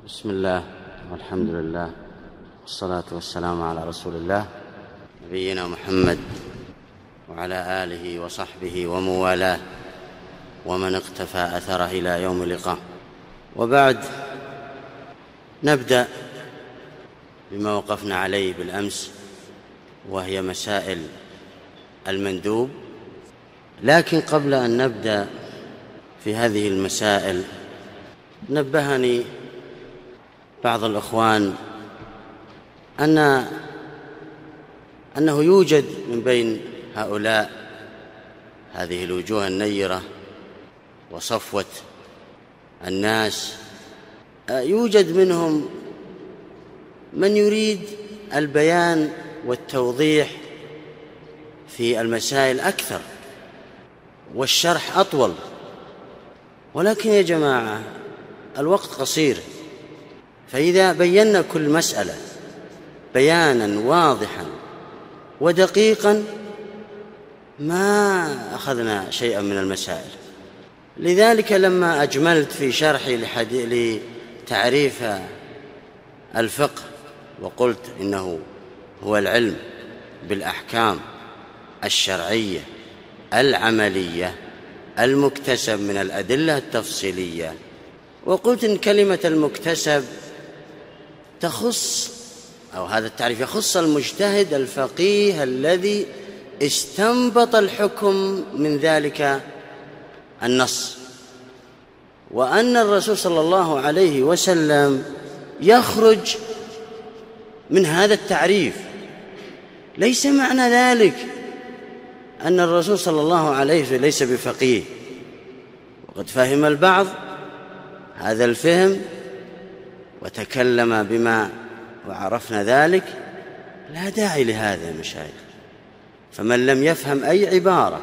بسم الله والحمد لله والصلاة والسلام على رسول الله نبينا محمد وعلى آله وصحبه وموالاه ومن اقتفى أثره إلى يوم اللقاء. وبعد، نبدأ بما وقفنا عليه بالأمس، وهي مسائل المندوب. لكن قبل أن نبدأ في هذه المسائل، نبهني بعض الإخوان أنه يوجد من بين هؤلاء هذه الوجوه النيرة وصفوة الناس، يوجد منهم من يريد البيان والتوضيح في المسائل أكثر والشرح أطول. ولكن يا جماعة، الوقت قصير، فإذا بينا كل مسألة بيانا واضحا ودقيقا ما أخذنا شيئا من المسائل. لذلك لما أجملت في شرحي لتعريف الفقه وقلت إنه هو العلم بالأحكام الشرعية العملية المكتسب من الأدلة التفصيلية، وقلت إن كلمة المكتسب تخص، أو هذا التعريف يخص المجتهد الفقيه الذي استنبط الحكم من ذلك النص، وأن الرسول صلى الله عليه وسلم يخرج من هذا التعريف. ليس معنى ذلك أن الرسول صلى الله عليه وسلم ليس بفقيه، وقد فهم البعض هذا الفهم وتكلم بما وعرفنا ذلك. لا داعي لهذا يا مشايخ. فمن لم يفهم أي عبارة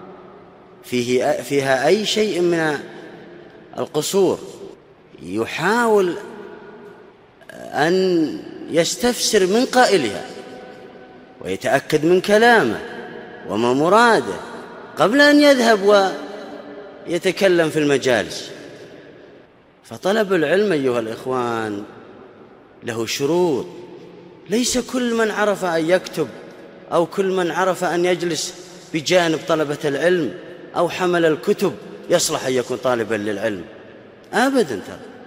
فيها أي شيء من القصور يحاول أن يستفسر من قائلها ويتأكد من كلامه وما مراده قبل أن يذهب ويتكلم في المجالس. فطلب العلم أيها الإخوان له شروط. ليس كل من عرف أن يكتب أو كل من عرف أن يجلس بجانب طلبة العلم أو حمل الكتب يصلح أن يكون طالبا للعلم أبدا.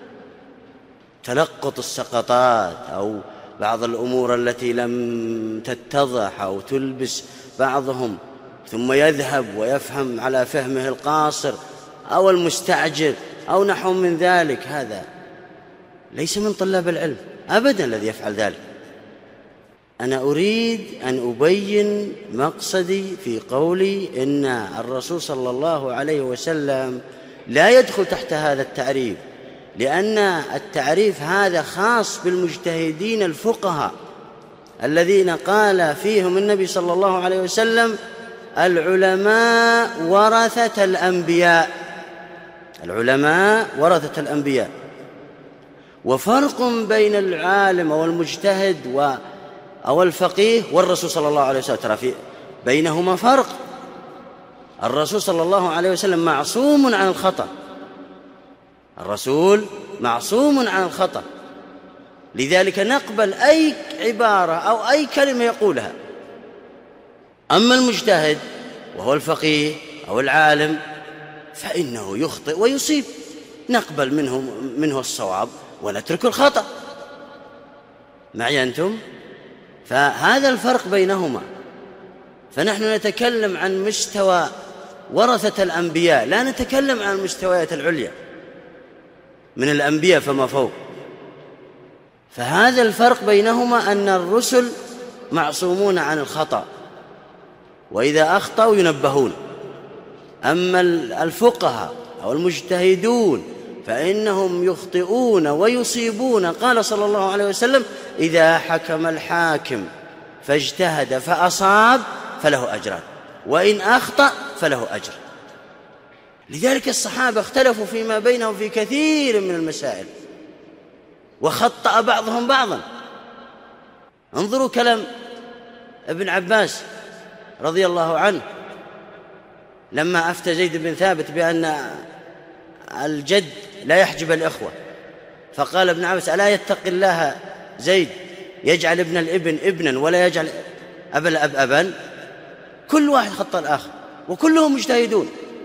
تلقط السقطات أو بعض الأمور التي لم تتضح أو تلبس بعضهم ثم يذهب ويفهم على فهمه القاصر أو المستعجل أو نحو من ذلك، هذا ليس من طلاب العلم أبدا الذي يفعل ذلك. أنا أريد أن أبين مقصدي في قولي إن الرسول صلى الله عليه وسلم لا يدخل تحت هذا التعريف، لأن التعريف هذا خاص بالمجتهدين الفقهاء الذين قال فيهم النبي صلى الله عليه وسلم: العلماء ورثة الأنبياء. العلماء ورثة الأنبياء. وفرق بين العالم أو المجتهد أو الفقيه والرسول صلى الله عليه وسلم، ترى بينهما فرق. الرسول صلى الله عليه وسلم معصوم عن الخطأ. الرسول معصوم عن الخطأ، لذلك نقبل أي عبارة أو أي كلمة يقولها. أما المجتهد وهو الفقيه أو العالم فإنه يخطئ ويصيب، نقبل منه الصواب ونترك الخطأ. معي أنتم؟ فهذا الفرق بينهما. فنحن نتكلم عن مستوى ورثة الأنبياء، لا نتكلم عن المستويات العليا من الأنبياء فما فوق. فهذا الفرق بينهما، أن الرسل معصومون عن الخطأ وإذا أخطأوا ينبهون. أما الفقهاء أو المجتهدون فإنهم يخطئون ويصيبون. قال صلى الله عليه وسلم: إذا حكم الحاكم فاجتهد فأصاب فله أجران، وإن أخطأ فله أجر. لذلك الصحابة اختلفوا فيما بينهم في كثير من المسائل وخطأ بعضهم بعضا. انظروا كلام ابن عباس رضي الله عنه لما أفتى زيد بن ثابت بأن الجد لا يحجب الإخوة، فقال ابن عباس: ألا يتقي الله زيد يجعل ابن الابن ابنا ولا يجعل أبا الأب أبا؟ كل واحد خط الآخر وكلهم مجتهدون،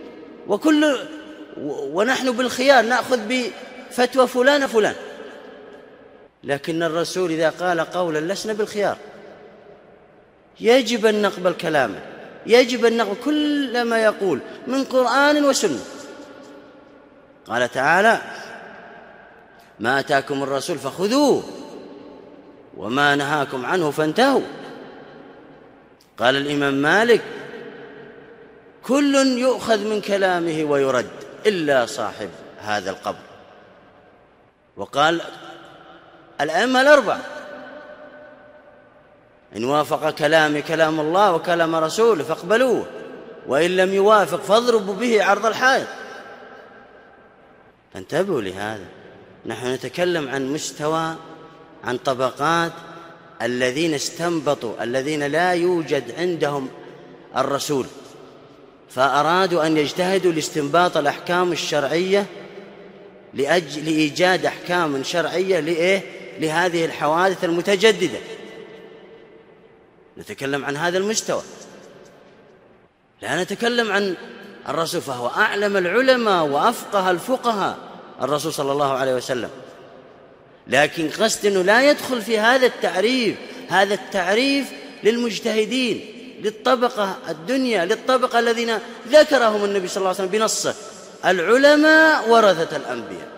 ونحن بالخيار نأخذ بفتوى فلان فلان، لكن الرسول إذا قال قولا لسنا بالخيار، يجب أن نقبل كلامه، يجب أن نقبل كل ما يقول من قرآن وسنة. قال تعالى: ما أتاكم الرسول فخذوه وما نهاكم عنه فانتهوا. قال الإمام مالك: كل يؤخذ من كلامه ويرد إلا صاحب هذا القبر. وقال الأئمة الأربعة: إن وافق كلامي كلام الله وكلام رسوله فاقبلوه، وإن لم يوافق فاضربوا به عرض الحائط. فانتبهوا لهذا. نحن نتكلم عن مستوى، عن طبقات الذين استنبطوا، الذين لا يوجد عندهم الرسول، فأرادوا أن يجتهدوا لاستنباط الأحكام الشرعية لإيجاد أحكام شرعية لهذه الحوادث المتجددة. نتكلم عن هذا المستوى، لا نتكلم عن الرسول، فهو أعلم العلماء وأفقه الفقهاء الرسول صلى الله عليه وسلم، لكن قصد أنه لا يدخل في هذا التعريف. هذا التعريف للمجتهدين، للطبقة الدنيا، للطبقة الذين ذكرهم النبي صلى الله عليه وسلم بنصه: العلماء ورثة الأنبياء.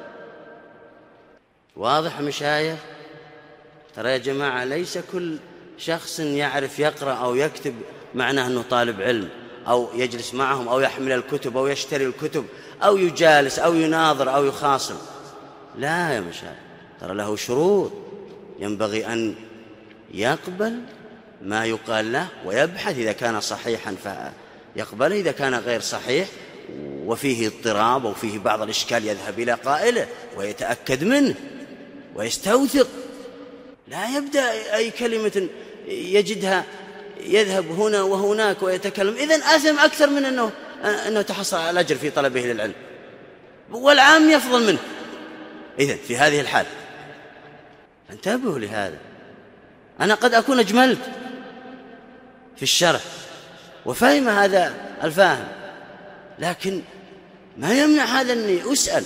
واضح مشايخ؟ ترى يا جماعة ليس كل شخص يعرف يقرأ أو يكتب معناه أنه طالب علم، أو يجلس معهم، أو يحمل الكتب، أو يشتري الكتب، أو يجالس، أو يناظر، أو يخاصم. لا يا مشايخ، ترى له شروط، ينبغي أن يقبل ما يقال له ويبحث، إذا كان صحيحا فيقبله، إذا كان غير صحيح وفيه اضطراب أو فيه بعض الإشكال يذهب إلى قائله ويتأكد منه ويستوثق. لا يبدأ أي كلمة يجدها يذهب هنا وهناك ويتكلم، إذن آثم أكثر من أنه تحصل على الأجر في طلبه للعلم، والعام يفضل منه. إذن في هذه الحال انتبهوا لهذا. أنا قد أكون أجملت في الشرح وفهم هذا الفاهم، لكن ما يمنع هذا أني أسأل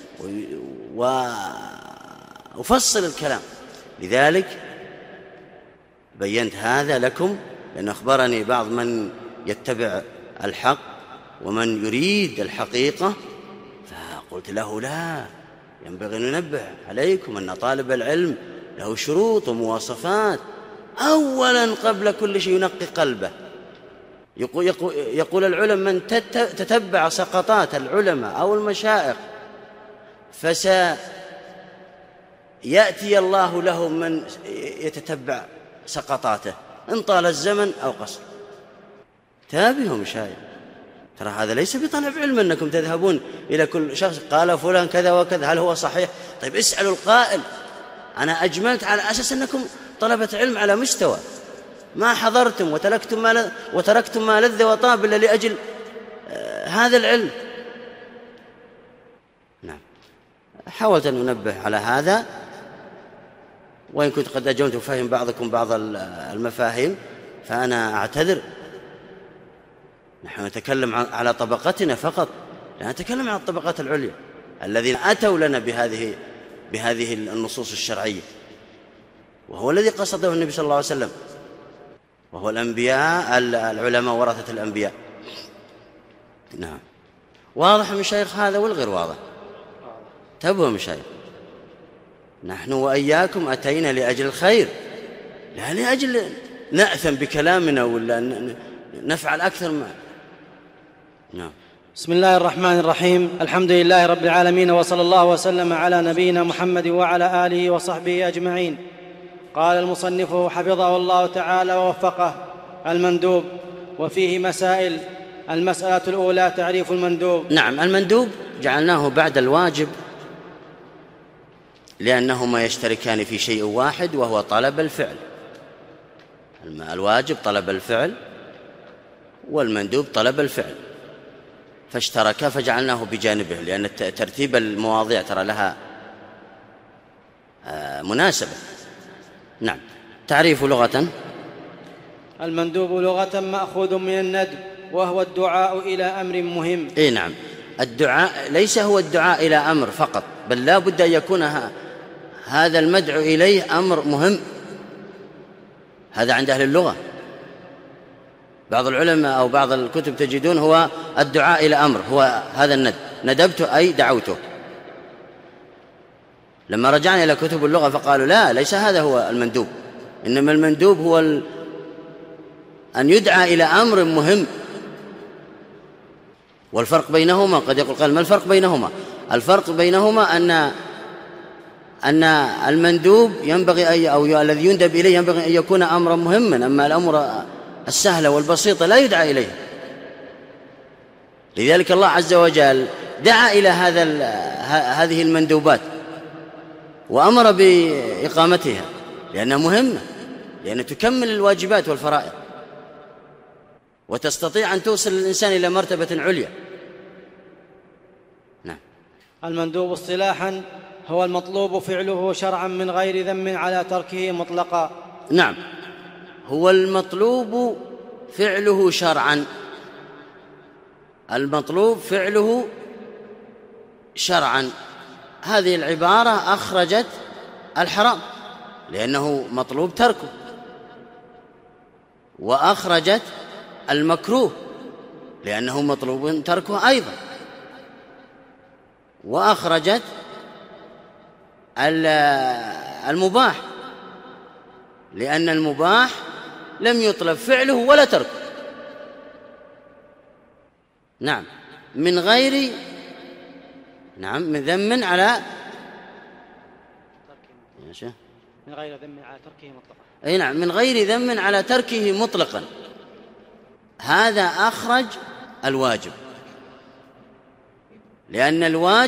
وأفصل الكلام. لذلك بينت هذا لكم، لأن أخبرني بعض من يتبع الحق ومن يريد الحقيقة، فقلت له: لا، ينبغي أن ننبه عليكم أن طالب العلم له شروط ومواصفات. أولا قبل كل شيء ينقي قلبه. يقول العلماء: من تتبع سقطات العلماء أو المشايخ فسيأتي الله له من يتتبع سقطاته، إن طال الزمن أو قصر. تابعوا مشايخ، ترى هذا ليس بطلب علم أنكم تذهبون إلى كل شخص قال فلان كذا وكذا هل هو صحيح. طيب اسألوا القائل. أنا أجملت على أساس أنكم طلبة علم على مستوى، ما حضرتم وتركتم ما لذ وطاب إلا لأجل هذا العلم. نعم، حاولت أن أنبه على هذا، وإن كنت قد أجمت وفهم بعضكم بعض المفاهيم فأنا أعتذر. نحن نتكلم على طبقتنا فقط، لا نتكلم عن الطبقات العليا الذين أتوا لنا بهذه النصوص الشرعية، وهو الذي قصده النبي صلى الله عليه وسلم، وهو الأنبياء، العلماء ورثة الأنبياء. نعم، واضح مشايخ هذا والغير واضح؟ تبوا مشايخ، نحن وإياكم أتينا لأجل الخير، لا لأجل نأثم بكلامنا ولا نفعل أكثر ما. نعم. بسم الله الرحمن الرحيم. الحمد لله رب العالمين، وصلى الله وسلم على نبينا محمد وعلى آله وصحبه أجمعين. قال المصنف حفظه الله تعالى ووفقه: المندوب، وفيه مسائل. المسألة الأولى تعريف المندوب. نعم، المندوب جعلناه بعد الواجب لأنهما يشتركان في شيء واحد وهو طلب الفعل. الواجب طلب الفعل والمندوب طلب الفعل، فاشتركا فجعلناه بجانبه، لأن ترتيب المواضيع ترى لها مناسبة. نعم. تعريف لغة. المندوب لغة مأخوذ من الندب، وهو الدعاء إلى أمر مهم. نعم. الدعاء ليس هو الدعاء إلى أمر فقط، بل لا بد أن يكون هذا المدعو إليه أمر مهم. هذا عند أهل اللغة. بعض العلماء أو بعض الكتب تجدون هو الدعاء إلى أمر، هو هذا الندب، ندبت أي دعوته. لما رجعنا إلى كتب اللغة فقالوا لا، ليس هذا هو المندوب، إنما المندوب هو أن يدعى إلى أمر مهم. والفرق بينهما، قد يقول قال ما الفرق بينهما؟ الفرق بينهما أن المندوب ينبغي أو الذي يندب إليه ينبغي أن يكون أمرا مهما، أما الأمر السهلة والبسيطة لا يدعى إليه. لذلك الله عز وجل دعا إلى هذه المندوبات وأمر بإقامتها لأنها مهمة، لأنها تكمل الواجبات والفرائض وتستطيع أن توصل الإنسان إلى مرتبة عليا. نعم. المندوب اصطلاحا هو المطلوب فعله شرعا من غير ذم على تركه مطلقا. نعم، هو المطلوب فعله شرعا، المطلوب فعله شرعا. هذه العبارة أخرجت الحرام لأنه مطلوب تركه، وأخرجت المكروه لأنه مطلوب تركه أيضا، وأخرجت المباح لأن المباح لم يطلب فعله ولا تركه. نعم، من غير من ذم على من غير ذم على تركه مطلقا. أي نعم، من غير ذم على تركه مطلقا. هذا أخرج الواجب، لأن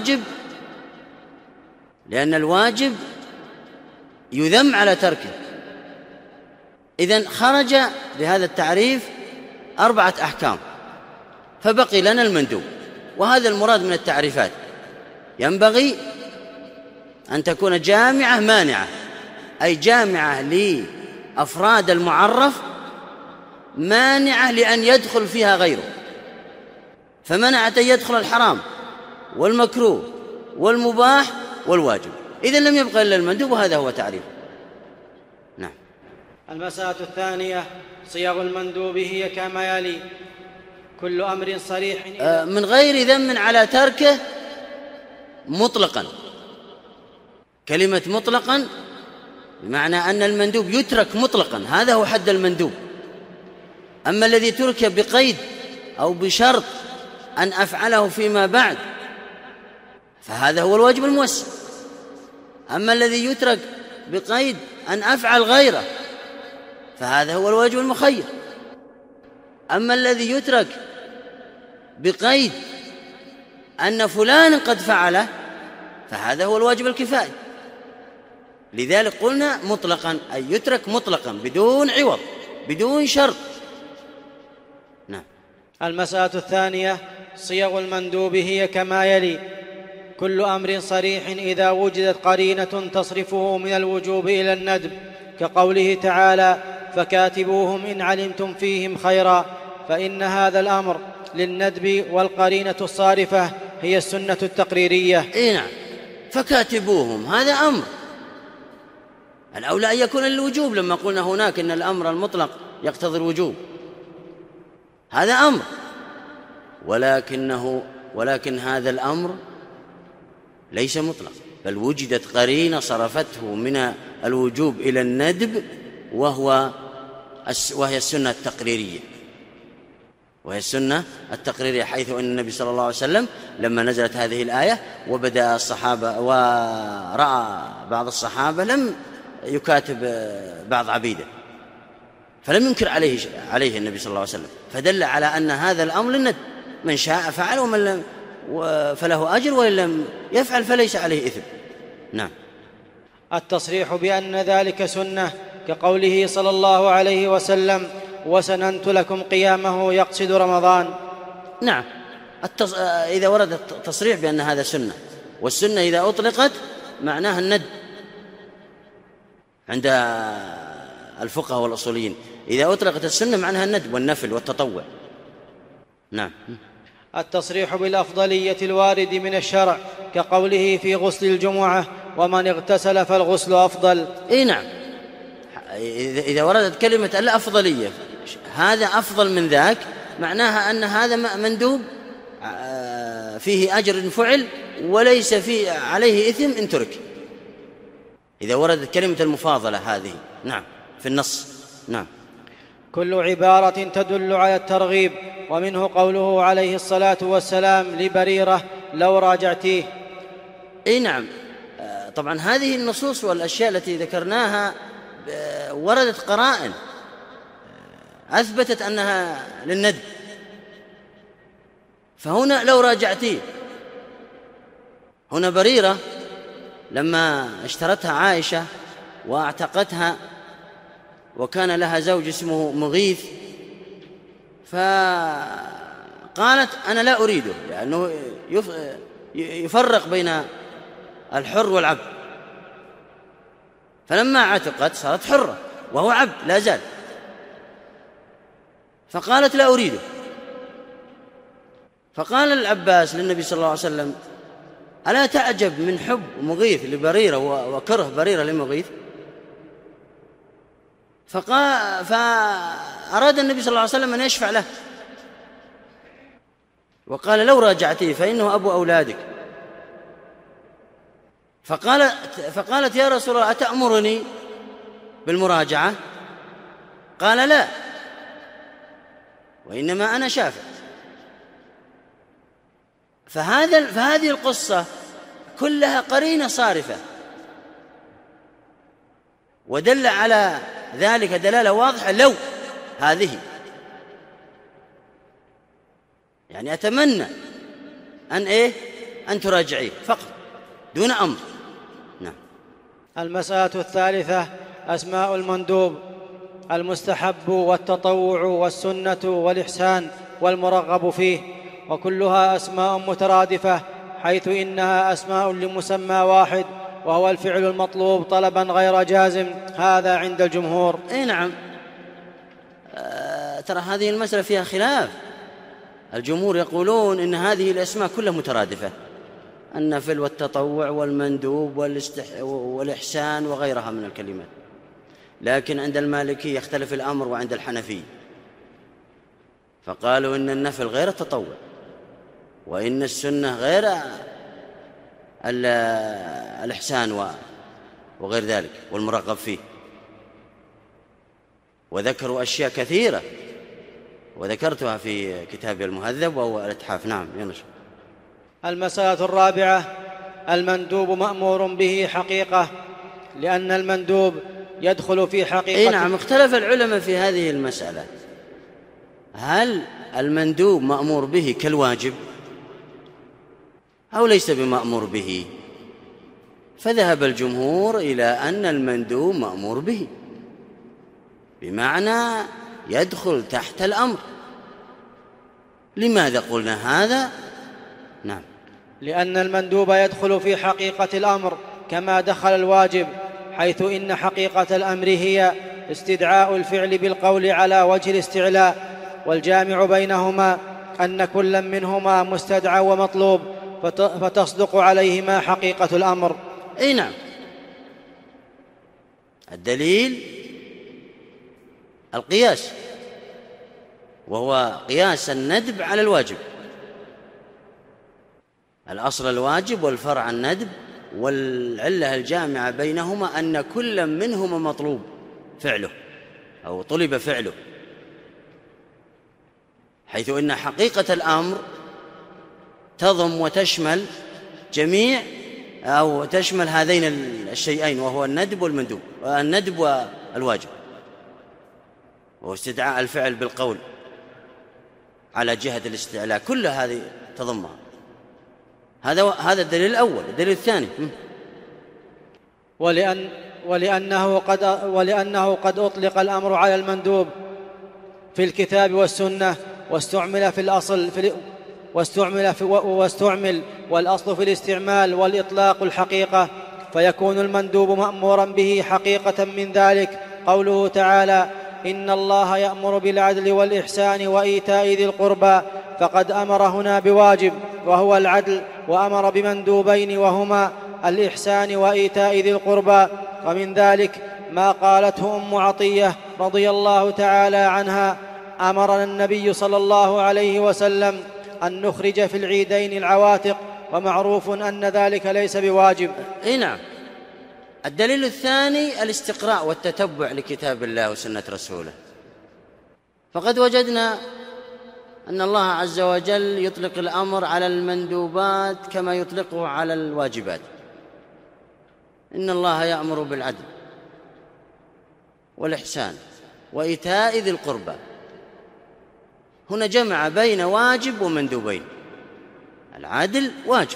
الواجب يذم على تركه. إذن خرج بهذا التعريف 4 أحكام، فبقي لنا المندوب، وهذا المراد من التعريفات. ينبغي أن تكون جامعة مانعة، أي جامعة لأفراد المعرف مانعة لأن يدخل فيها غيره، فمنعت أن يدخل الحرام والمكروه والمباح والواجب. إذن لم يبقى إلا المندوب، وهذا هو تعريف. نعم. المسألة الثانية صيغ المندوب هي كما يلي: كل أمر صريح من غير ذم على تركه مطلقا. كلمة مطلقا بمعنى أن المندوب يترك مطلقا، هذا هو حد المندوب. أما الذي ترك بقيد أو بشرط أن أفعله فيما بعد فهذا هو الواجب الموسع. أما الذي يترك بقيد أن أفعل غيره فهذا هو الواجب المخير. أما الذي يترك بقيد أن فلان قد فعله فهذا هو الواجب الكفائي. لذلك قلنا مطلقا، أي يترك مطلقا بدون عوض بدون شرط. نعم. المسألة الثانية صيغ المندوب هي كما يلي: كل أمر صريح إذا وجدت قرينة تصرفه من الوجوب إلى الندب، كقوله تعالى: فكاتبوهم إن علمتم فيهم خيرا، فإن هذا الأمر للندب، والقرينة الصارفة هي السنة التقريرية. نعم، فكاتبوهم هذا أمر، الأولى أن يكون للوجوب، لما قلنا هناك إن الأمر المطلق يقتضي الوجوب، هذا أمر، ولكن هذا الأمر ليس مطلق، بل وجدت قرينة صرفته من الوجوب إلى الندب، وهي السنة التقريرية. حيث أن النبي صلى الله عليه وسلم لما نزلت هذه الآية وبدأ الصحابة ورأى بعض الصحابة لم يكاتب بعض عبيده، فلم ينكر عليه النبي صلى الله عليه وسلم، فدل على أن هذا الأمر للندب، من شاء فعل ومن لم فله أجر، وإن لم يفعل فليس عليه إثم. نعم. التصريح بأن ذلك سنة، كقوله صلى الله عليه وسلم: وسننت لكم قيامه، يقصد رمضان. نعم، إذا ورد التصريح بأن هذا سنة، والسنة إذا أطلقت معناها الندب، عند الفقهاء والأصوليين. إذا أطلقت السنة معناها الندب والنفل والتطوع. نعم. التصريح بالأفضلية الوارد من الشرع كقوله في غسل الجمعة ومن اغتسل فالغسل أفضل. نعم، إذا وردت كلمة الأفضلية هذا أفضل من ذاك معناها أن هذا مندوب فيه أجر فعل وليس فيه عليه إثم إن ترك، إذا وردت كلمة المفاضلة هذه. نعم، في النص. نعم. كل عبارة تدل على الترغيب، ومنه قوله عليه الصلاة والسلام لبريرة لو راجعتيه. نعم، طبعا هذه النصوص والأشياء التي ذكرناها وردت قرائن أثبتت أنها للندب، فهنا لو راجعتيه، هنا بريرة لما اشترتها عائشة واعتقتها وكان لها زوج اسمه مغيث، فقالت أنا لا أريده لأنه يفرق بين الحر والعبد، فلما عتقت صارت حرة وهو عبد لا زال، فقالت لا أريده. فقال العباس للنبي صلى الله عليه وسلم ألا تعجب من حب مغيث لبريرة وكره بريرة لمغيث؟ فأراد النبي صلى الله عليه وسلم أن يشفع له، وقال لو راجعتيه فإنه أبو أولادك. فقالت يا رسول الله أتأمرني بالمراجعة؟ قال لا، وإنما أنا شافع. فهذه القصة كلها قرينة صارفة، ودل على ذلك دلالة واضحة لو هذه، يعني أتمنى أن تراجعيه فقط دون أمر. نعم. المسألة الثالثة أسماء المندوب: المستحب والتطوع والسنة والإحسان والمرغب فيه، وكلها أسماء مترادفة، حيث إنها أسماء لمسمى واحد وهو الفعل المطلوب طلبا غير جازم، هذا عند الجمهور. نعم، ترى هذه المسألة فيها خلاف. الجمهور يقولون إن هذه الأسماء كلها مترادفة، النفل والتطوع والمندوب والإحسان وغيرها من الكلمات، لكن عند المالكي يختلف الأمر وعند الحنفي، فقالوا إن النفل غير التطوع، وإن السنة غير الإحسان وغير ذلك والمرغب فيه، وذكروا أشياء كثيرة وذكرتها في كتاب المهذب وهو الإتحاف. نعم ينشر. المسألة الرابعة: المندوب مأمور به حقيقة، لأن المندوب يدخل في حقيقة. نعم، اختلف العلماء في هذه المسألة، هل المندوب مأمور به كالواجب أو ليس بمأمور به؟ فذهب الجمهور إلى أن المندوب مأمور به، بمعنى يدخل تحت الأمر. لماذا قلنا هذا؟ نعم، لأن المندوب يدخل في حقيقة الأمر كما دخل الواجب، حيث إن حقيقة الأمر هي استدعاء الفعل بالقول على وجه الاستعلاء، والجامع بينهما أن كل منهما مستدعى ومطلوب، فتصدق عليهما حقيقة الأمر. نعم، الدليل القياس، وهو قياس الندب على الواجب. الأصل الواجب والفرع الندب، والعلة الجامعة بينهما أن كل منهما مطلوب فعله أو طلب فعله، حيث إن حقيقة الأمر تضم وتشمل جميع أو تشمل هذين الشيئين، وهو الندب والمندوب، الندب والواجب، وهو استدعاء الفعل بالقول على جهة الاستعلاء، كل هذه تضمها. هذا الدليل الأول. الدليل الثاني: ولأنه قد أطلق الأمر على المندوب في الكتاب والسنة، واستعمل في الأصل واستعمل والأصل في الاستعمال والإطلاق الحقيقة، فيكون المندوب مأمورا به حقيقة من ذلك قوله تعالى: إن الله يأمر بالعدل والإحسان وإيتاء ذي القربى، فقد أمر هنا بواجب وهو العدل، وأمر بمندوبين وهما الإحسان وإيتاء ذي القربى. ومن ذلك ما قالته أم عطية رضي الله تعالى عنها: أمرنا النبي صلى الله عليه وسلم أن نخرج في العيدين العواتق، ومعروف أن ذلك ليس بواجب. نعم. الدليل الثاني الاستقراء والتتبع لكتاب الله وسنة رسوله، فقد وجدنا أن الله عز وجل يطلق الأمر على المندوبات كما يطلقه على الواجبات. إن الله يأمر بالعدل والإحسان وإيتاء ذي القربى، هنا جمع بين واجب ومندوبين. العدل واجب،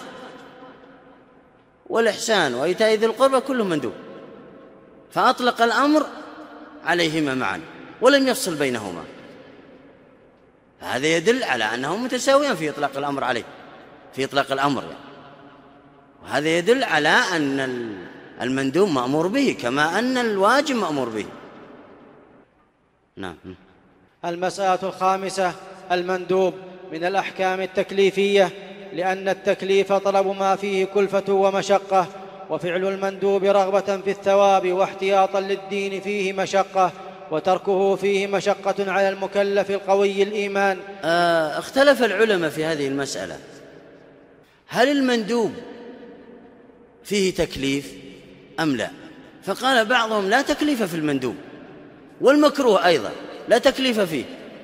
والإحسان وإيتاء ذي القربى كله مندوب، فأطلق الأمر عليهما معا ولم يفصل بينهما. هذا يدل على أنهم متساويان في إطلاق الأمر عليه، في إطلاق الأمر يعني. وهذا يدل على أن المندوب مأمور به كما أن الواجب مأمور به. نعم. المسألة الخامسة: المندوب من الأحكام التكليفية، لأن التكليف طلب ما فيه كلفة ومشقة، وفعل المندوب رغبة في الثواب واحتياطا للدين فيه مشقة، وتركه فيه مشقة على المكلف القوي الإيمان. اختلف العلماء في هذه المسألة، هل المندوب فيه تكليف أم لا؟ فقال بعضهم لا تكليف في المندوب، والمكروه أيضا لا تكليف فيه.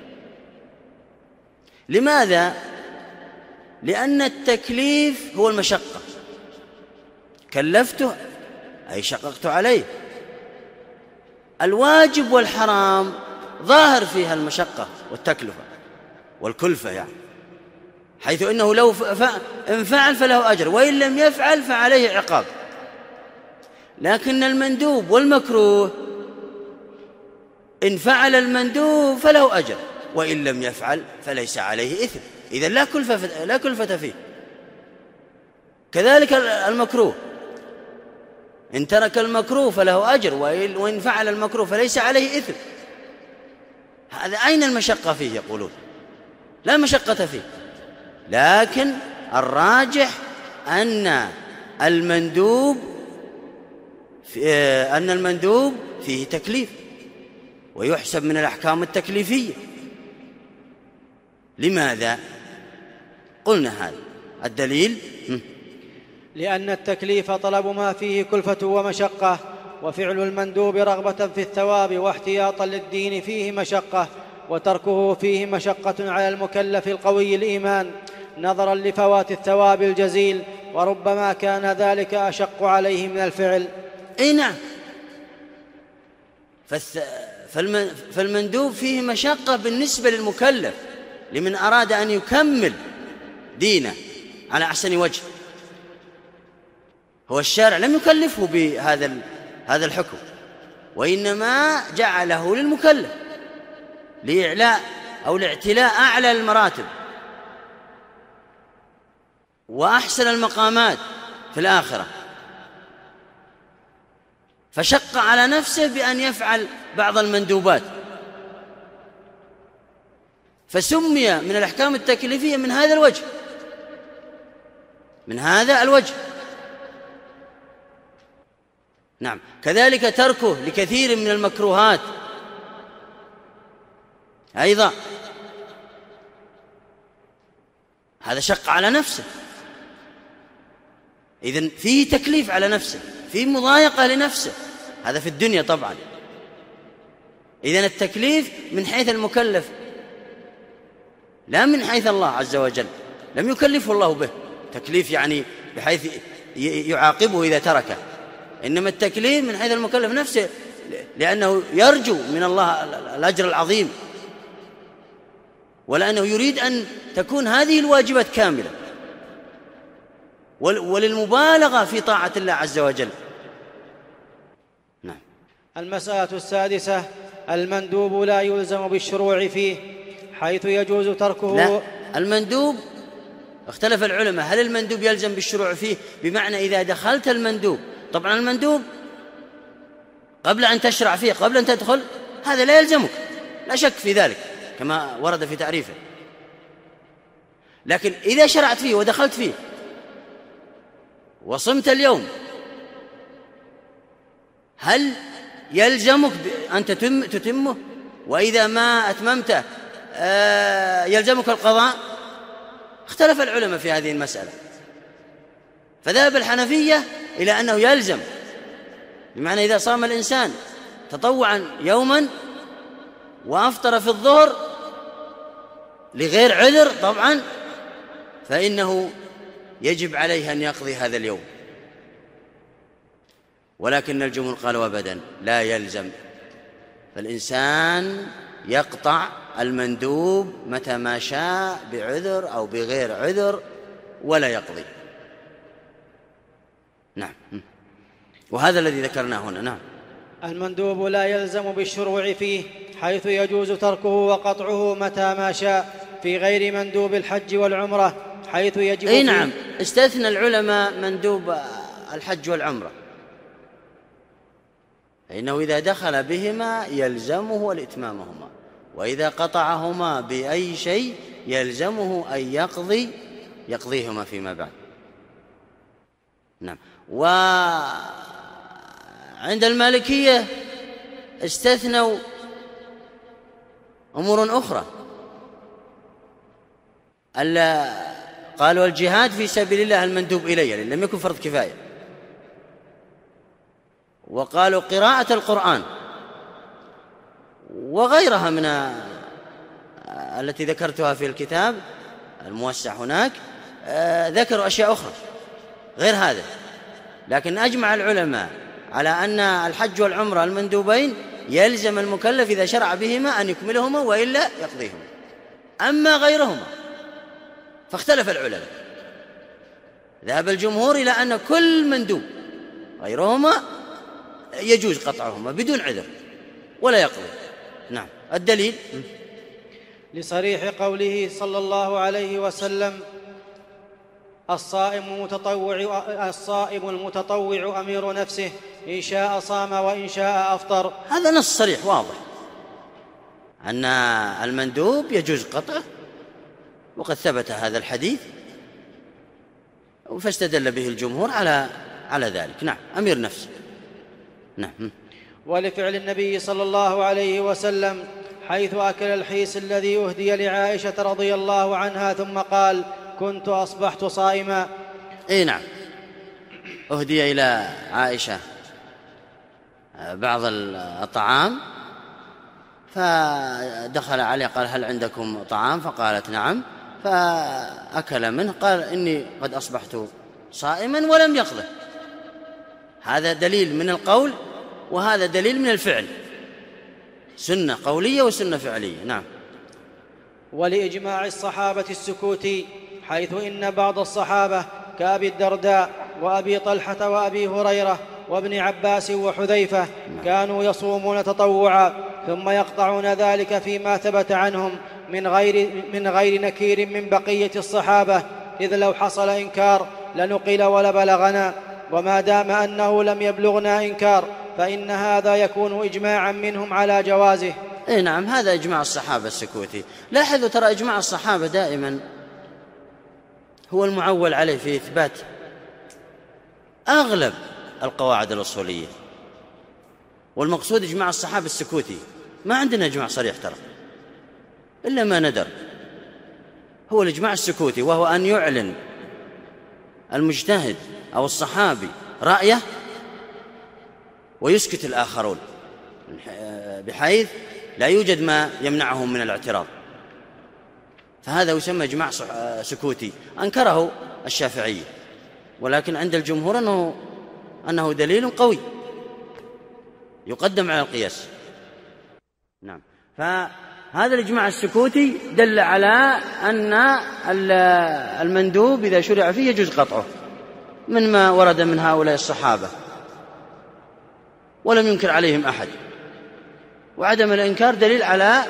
لماذا؟ لأن التكليف هو المشقة، كلفته أي شققت عليه. الواجب والحرام ظاهر فيها المشقة والتكلفة والكلفة يعني، حيث إنه لو إن فعل فله أجر، وإن لم يفعل فعليه عقاب. لكن المندوب والمكروه إن فعل المندوب فله أجر، وإن لم يفعل فليس عليه إثم، إذن لا كلفة فيه. كذلك المكروه إن ترك المكروه فله أجر، وإن فعل المكروه فليس عليه إثم. هذا أين المشقة فيه؟ يقولون لا مشقة فيه. لكن الراجح أن المندوب فيه تكليف، ويحسب من الأحكام التكليفية. لماذا قلنا هذا؟ الدليل: لأن التكليف طلب ما فيه كلفة ومشقة، وفعل المندوب رغبة في الثواب واحتياطا للدين فيه مشقة، وتركه فيه مشقة على المكلف القوي الإيمان، نظرا لفوات الثواب الجزيل، وربما كان ذلك أشق عليه من الفعل. نعم. فالمندوب فيه مشقة بالنسبة للمكلف، لمن أراد أن يكمل دينه على أحسن وجه. هو الشارع لم يكلفه بهذا الحكم، وإنما جعله للمكلف لإعلاء أو لاعتلاء أعلى المراتب وأحسن المقامات في الآخرة، فشق على نفسه بأن يفعل بعض المندوبات، فسمي من الأحكام التكليفية من هذا الوجه. نعم. كذلك تركه لكثير من المكروهات أيضا، هذا شق على نفسه، إذن فيه تكليف على نفسه، فيه مضايقة لنفسه، هذا في الدنيا طبعا. إذن التكليف من حيث المكلف لا من حيث الله عز وجل، لم يكلفه الله به تكليف يعني بحيث يعاقبه إذا تركه، إنما التكليف من حيث المكلف نفسه، لأنه يرجو من الله الأجر العظيم، ولأنه يريد أن تكون هذه الواجبات كاملة، وللمبالغة في طاعة الله عز وجل. نعم. المسألة السادسة: المندوب لا يلزم بالشروع فيه، حيث يجوز تركه. لا، المندوب اختلف العلماء، هل المندوب يلزم بالشروع فيه بمعنى إذا دخلت المندوب طبعا المندوب قبل أن تشرع فيه، قبل أن تدخل، هذا لا يلزمك، لا شك في ذلك كما ورد في تعريفه. لكن إذا شرعت فيه ودخلت فيه وصمت اليوم، هل يلزمك أن تتمه؟ وإذا ما أتممته يلزمك القضاء؟ اختلف العلماء في هذه المسألة، فذهب الحنفية إلى أنه يلزم، بمعنى إذا صام الإنسان تطوعا يوما وأفطر في الظهر لغير عذر طبعا، فإنه يجب عليه أن يقضي هذا اليوم. ولكن الجمهور قالوا أبدا لا يلزم، فالإنسان يقطع المندوب متى ما شاء بعذر أو بغير عذر ولا يقضي. نعم، وهذا الذي ذكرناه هنا. نعم. المندوب لا يلزم بالشروع فيه، حيث يجوز تركه وقطعه متى ما شاء، في غير مندوب الحج والعمرة حيث يجب أي نعم، استثنى العلماء مندوب الحج والعمرة، فإنه إذا دخل بهما يلزمه الإتمامهما، وإذا قطعهما بأي شيء يلزمه أن يقضيهما فيما بعد. نعم. وعند المالكية استثنوا أمور أخرى، قالوا الجهاد في سبيل الله المندوب إليه لأن لم يكن فرض كفاية، وقالوا قراءة القرآن وغيرها من التي ذكرتها في الكتاب الموسع هناك، ذكروا أشياء أخرى غير هذا. لكن أجمع العلماء على أن الحج والعمرة المندوبين يلزم المكلف إذا شرع بهما أن يكملهما وإلا يقضيهما. أما غيرهما فاختلف العلماء، ذهب الجمهور إلى أن كل مندوب غيرهما يجوز قطعهما بدون عذر ولا يقضي. نعم. الدليل لصريح قوله صلى الله عليه وسلم: الصائم المتطوع أمير نفسه، إن شاء صام وإن شاء أفطر. هذا نص صريح واضح أن المندوب يجوز قطعه، وقد ثبت هذا الحديث فاستدل به الجمهور على ذلك. نعم، أمير نفسه. نعم. ولفعل النبي صلى الله عليه وسلم حيث أكل الحيس الذي أهدي لعائشة رضي الله عنها ثم قال: كنت أصبحت صائما. أي نعم، أهدي إلى عائشة بعض الطعام، فدخل عليه قال: هل عندكم طعام؟ فقالت: نعم، فأكل منه، قال: إني قد أصبحت صائما ولم يقضه. هذا دليل من القول وهذا دليل من الفعل، سنة قولية وسنة فعلية. نعم. ولإجماع الصحابة السكوت، حيث إن بعض الصحابة كأبي الدرداء وأبي طلحة وأبي هريرة وابن عباس وحذيفة كانوا يصومون تطوعا ثم يقطعون ذلك فيما ثبت عنهم من غير نكير من بقية الصحابة، إذ لو حصل إنكار لنقل ولبلغنا، وما دام أنه لم يبلغنا إنكار فإن هذا يكون إجماعا منهم على جوازه. إيه نعم، هذا إجماع الصحابة السكوتي. لاحظوا ترى إجماع الصحابة دائما هو المعول عليه في إثبات أغلب القواعد الأصولية، والمقصود إجماع الصحابة السكوتي. ما عندنا إجماع صريح ترى إلا ما ندر، هو الإجماع السكوتي، وهو أن يعلن المجتهد أو الصحابي رأيه ويسكت الآخرون، بحيث لا يوجد ما يمنعهم من الاعتراض، فهذا يسمى إجماع سكوتي. أنكره الشافعية، ولكن عند الجمهور أنه دليل قوي يقدم على القياس. نعم. فهذا الإجماع السكوتي دل على أن المندوب إذا شرع فيه يجوز قطعه من ما ورد من هؤلاء الصحابة ولم ينكر عليهم أحد، وعدم الإنكار دليل على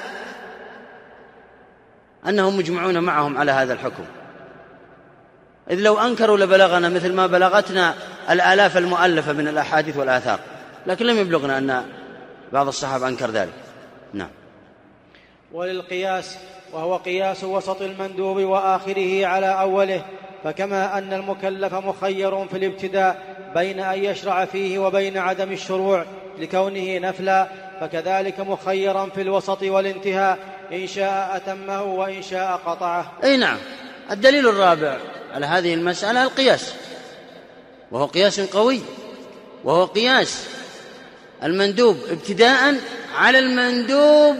أنهم مجمعون معهم على هذا الحكم، إذ لو أنكروا لبلغنا مثل ما بلغتنا الآلاف المؤلفة من الأحاديث والآثار، لكن لم يبلغنا أن بعض الصحابة أنكر ذلك. نعم. وللقياس، وهو قياس وسط المندوب وآخره على أوله، فكما أن المكلف مخير في الابتداء بين أن يشرع فيه وبين عدم الشروع لكونه نفلا، فكذلك مخيرا في الوسط والانتهاء، إن شاء أتمه وإن شاء قطعه. أي نعم. الدليل الرابع على هذه المسألة القياس، وهو قياس قوي، وهو قياس المندوب ابتداء على المندوب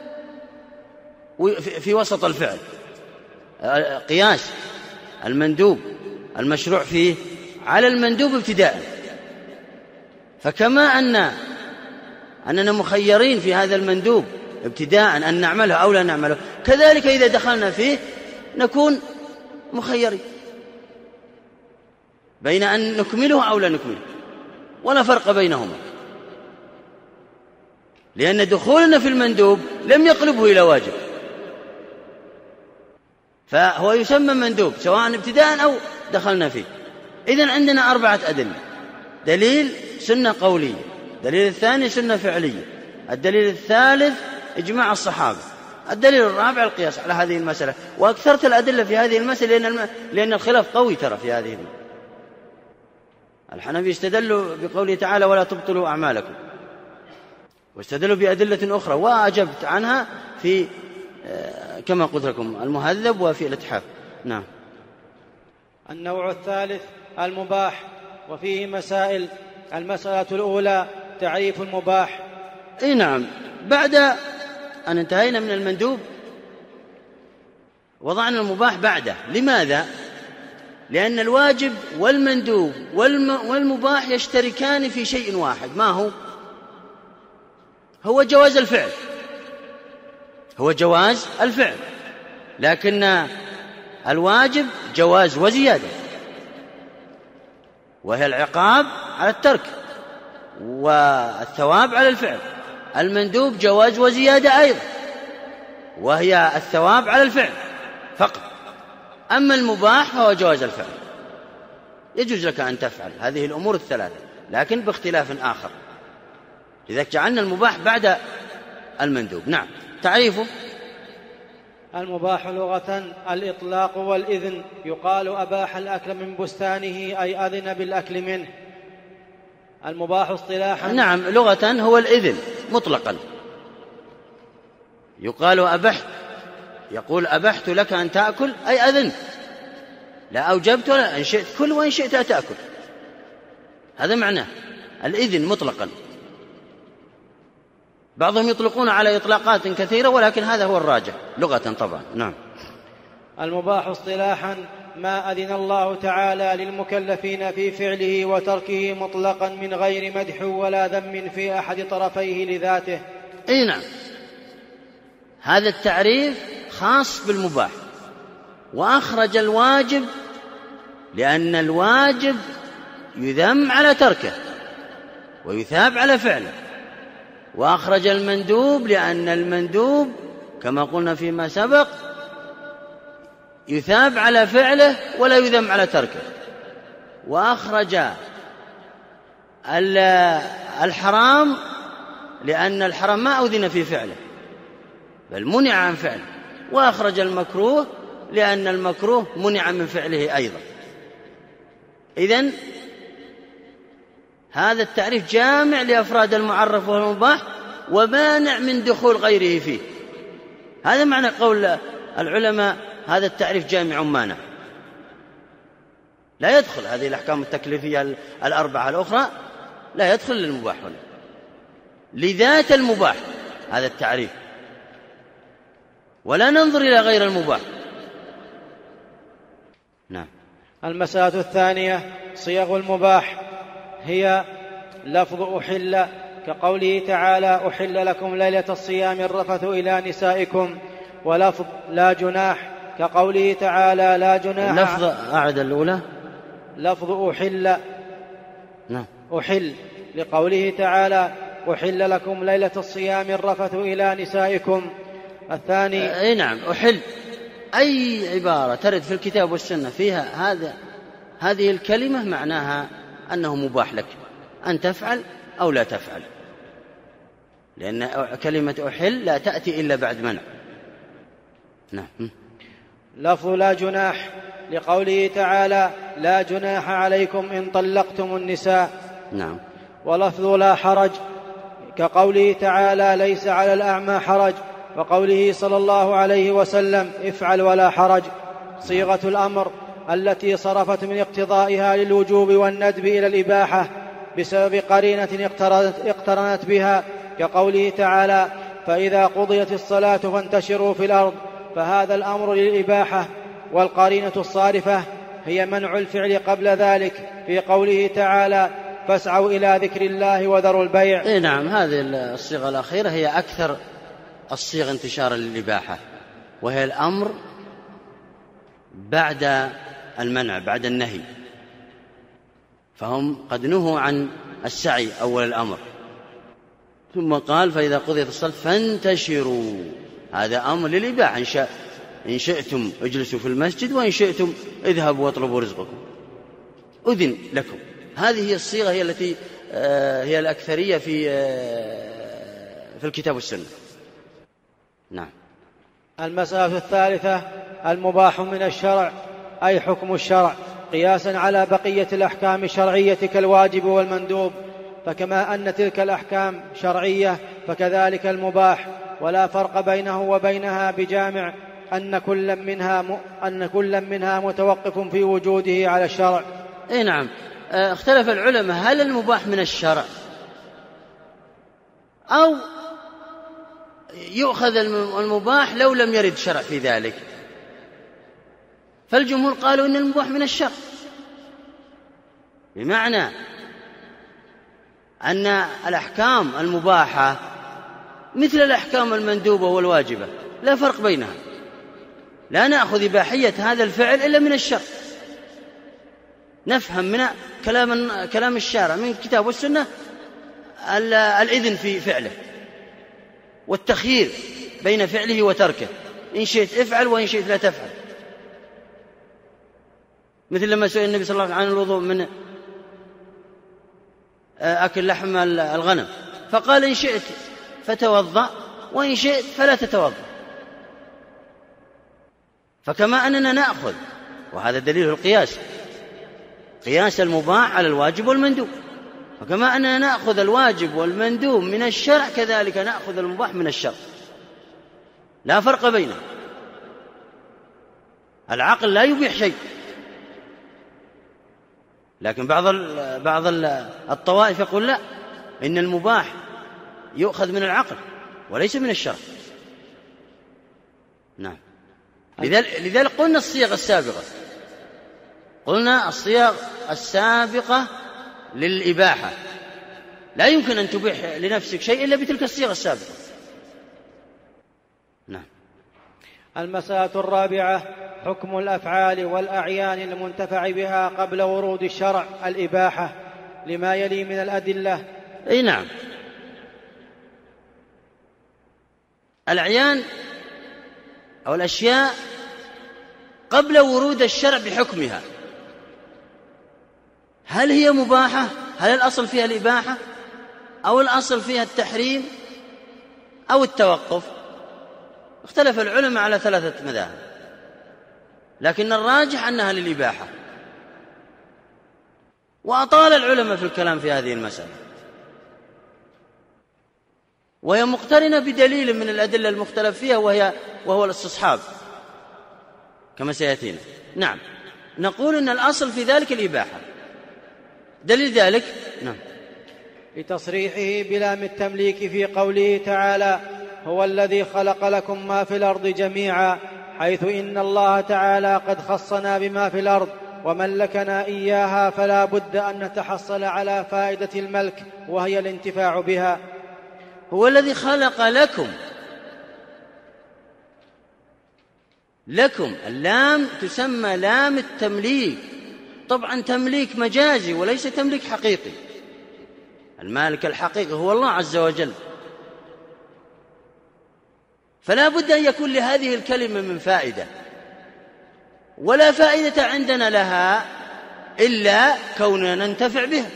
في وسط الفعل. قياس المندوب المشروع فيه على المندوب ابتداء، فكما أننا مخيرين في هذا المندوب ابتداء أن نعمله أو لا نعمله، كذلك إذا دخلنا فيه نكون مخيرين بين أن نكمله أو لا نكمله، ولا فرق بينهما، لأن دخولنا في المندوب لم يقلبه إلى واجب، فهو يسمى مندوب سواء ابتداء أو دخلنا فيه. إذن عندنا 4 أدلة: دليل سنة قولية، الدليل الثاني سنة فعلية، الدليل الثالث إجماع الصحابة، الدليل الرابع القياس على هذه المسألة. وأكثرت الأدلة في هذه المسألة لأن الخلاف قوي ترى في هذه المسألة. الحنفية استدلوا بقوله تعالى: ولا تبطلوا أعمالكم، واستدلوا بأدلة أخرى وأجبت عنها في كما قلت لكم المهذب وفي الاتحاف. نعم. النوع الثالث المباح، وفيه مسائل. المسألة الأولى تعريف المباح. أي نعم. بعد أن انتهينا من المندوب وضعنا المباح بعده. لماذا؟ لأن الواجب والمندوب والمباح يشتركان في شيء واحد. ما هو جواز الفعل، هو جواز الفعل، لكن الواجب جواز وزيادة، وهي العقاب على الترك والثواب على الفعل. المندوب جواز وزيادة أيضا، وهي الثواب على الفعل فقط. أما المباح فهو جواز الفعل، يجوز لك أن تفعل هذه الأمور الثلاثة لكن باختلاف آخر، لذلك جعلنا المباح بعد المندوب. نعم. تعريفه: المباح لغة الإطلاق والإذن، يقال أباح الأكل من بستانه أي أذن بالأكل منه. المباح اصطلاحا: نعم، لغة هو الإذن مطلقا، يقال أبحت، يقول أبحت لك أن تأكل أي أذن، لا أوجبت ولا إن شئت كل وإن شئت تأكل، هذا معناه الإذن مطلقا. بعضهم يطلقون على إطلاقات كثيرة ولكن هذا هو الراجح لغة طبعا. نعم. المباح اصطلاحا ما أذن الله تعالى للمكلفين في فعله وتركه مطلقا من غير مدح ولا ذم في أحد طرفيه لذاته. أي نعم، هذا التعريف خاص بالمباح، وأخرج الواجب لأن الواجب يذم على تركه ويثاب على فعله، وأخرج المندوب لأن المندوب كما قلنا فيما سبق يثاب على فعله ولا يذم على تركه، وأخرج الحرام لأن الحرام ما أذن في فعله بل منع عن فعله، وأخرج المكروه لأن المكروه منع من فعله أيضا. إذن هذا التعريف جامع لأفراد المعرف والمباح ومانع من دخول غيره فيه. هذا معنى قول العلماء هذا التعريف جامع مانع، لا يدخل هذه الأحكام التكليفية الأربعة الأخرى، لا يدخل للمباح ولا لذات المباح هذا التعريف، ولا ننظر إلى غير المباح. نعم. المسألة الثانية صيغ المباح، هي لفظ أحل كقوله تعالى: أحل لكم ليلة الصيام الرفث إلى نسائكم، ولفظ لا جناح كقوله تعالى: لا جناح. لفظ أعد الأولى لفظ أحل. نعم. أحل لقوله تعالى: أحل لكم ليلة الصيام الرفث إلى نسائكم. الثاني أي نعم، أحل أي عبارة ترد في الكتاب والسنة فيها هذه الكلمة معناها أنه مباح لك أن تفعل أو لا تفعل، لأن كلمة أحل لا تأتي إلا بعد منع. نعم. لفظ لا جناح لقوله تعالى لا جناح عليكم إن طلقتم النساء. نعم. ولفظ لا حرج كقوله تعالى ليس على الأعمى حرج، وقوله صلى الله عليه وسلم افعل ولا حرج. صيغة الأمر التي صرفت من اقتضائها للوجوب والندب إلى الإباحة بسبب قرينة اقترنت بها، كقوله تعالى فإذا قضيت الصلاة فانتشروا في الأرض، فهذا الأمر للإباحة، والقرينة الصارفة هي منع الفعل قبل ذلك في قوله تعالى فاسعوا إلى ذكر الله وذروا البيع. نعم، هذه الصيغة الأخيرة هي أكثر الصيغ انتشارا للإباحة، وهي الأمر بعد المنع، بعد النهي، فهم قد نهوا عن السعي أول الأمر، ثم قال فإذا قضيت الصلاة فانتشروا، هذا أمر للإباحة، إن شئتم اجلسوا في المسجد وإن شئتم اذهبوا واطلبوا رزقكم، أذن لكم. هذه هي الصيغة هي التي هي الأكثرية في الكتاب والسنة. نعم. المسألة الثالثة المباح من الشرع، أي حكم الشرع قياسا على بقية الأحكام الشرعية كالواجب والمندوب، فكما أن تلك الأحكام شرعية فكذلك المباح، ولا فرق بينه وبينها بجامع أن كل منها متوقف في وجوده على الشرع. نعم. اختلف العلماء هل المباح من الشرع أو يؤخذ المباح لو لم يرد شرع في ذلك، فالجمهور قالوا إن المباح من الشرع، بمعنى أن الأحكام المباحة مثل الأحكام المندوبة والواجبة لا فرق بينها، لا نأخذ إباحية هذا الفعل إلا من الشرع، نفهم من كلام الشارع من الكتاب والسنة الإذن في فعله والتخيير بين فعله وتركه، إن شئت افعل وإن شئت لا تفعل، مثل لما سئل النبي صلى الله عليه وسلم عن الوضوء من أكل لحم الغنم، فقال إن شئت فتوضأ وإن شئت فلا تتوضأ. فكما أننا نأخذ، وهذا دليل القياس، قياس المباح على الواجب والمندوب، فكما أننا نأخذ الواجب والمندوب من الشرع كذلك نأخذ المباح من الشرع، لا فرق بينه. العقل لا يبيح شيء، لكن بعض الطوائف يقول لا، إن المباح يؤخذ من العقل وليس من الشرع. نعم. لذلك قلنا الصيغ السابقة للإباحة، لا يمكن أن تبيح لنفسك شيء إلا بتلك الصيغة السابقة. نعم. المسألة الرابعة حكم الأفعال والأعيان المنتفع بها قبل ورود الشرع الإباحة لما يلي من الأدلة. نعم. الأعيان أو الأشياء قبل ورود الشرع بحكمها، هل هي مباحة؟ هل الأصل فيها الإباحة أو الأصل فيها التحريم أو التوقف؟ اختلف العلماء على 3 مذاهب، لكن الراجح أنها للإباحة، وأطال العلماء في الكلام في هذه المسألة، وهي مقترنة بدليل من الأدلة المختلف فيها وهو الاستصحاب كما سيأتينا. نعم. نقول إن الأصل في ذلك الإباحة. دليل ذلك نعم لتصريحه بلام التمليك في قوله تعالى هو الذي خلق لكم ما في الأرض جميعا، حيث إن الله تعالى قد خصنا بما في الأرض وملكنا إياها، فلا بد أن نتحصل على فائدة الملك وهي الانتفاع بها. هو الذي خلق لكم اللام تسمى لام التمليك، طبعا تمليك مجازي وليس تمليك حقيقي، المالك الحقيقي هو الله عز وجل، فلا بد أن يكون لهذه الكلمة من فائدة، ولا فائدة عندنا لها إلا كوننا ننتفع بها،